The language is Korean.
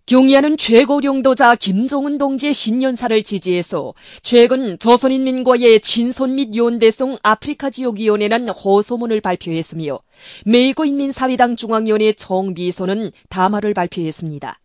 경의하는 최고領導자 김정은 동지의 신년사를 지지해서 최근 조선인민과의 친손 및 연대성 아프리카 지역위원회는 호소문을 발표했으며 메이커 인민사회당 중앙위원회 총비서는 담화를 발표했습니다.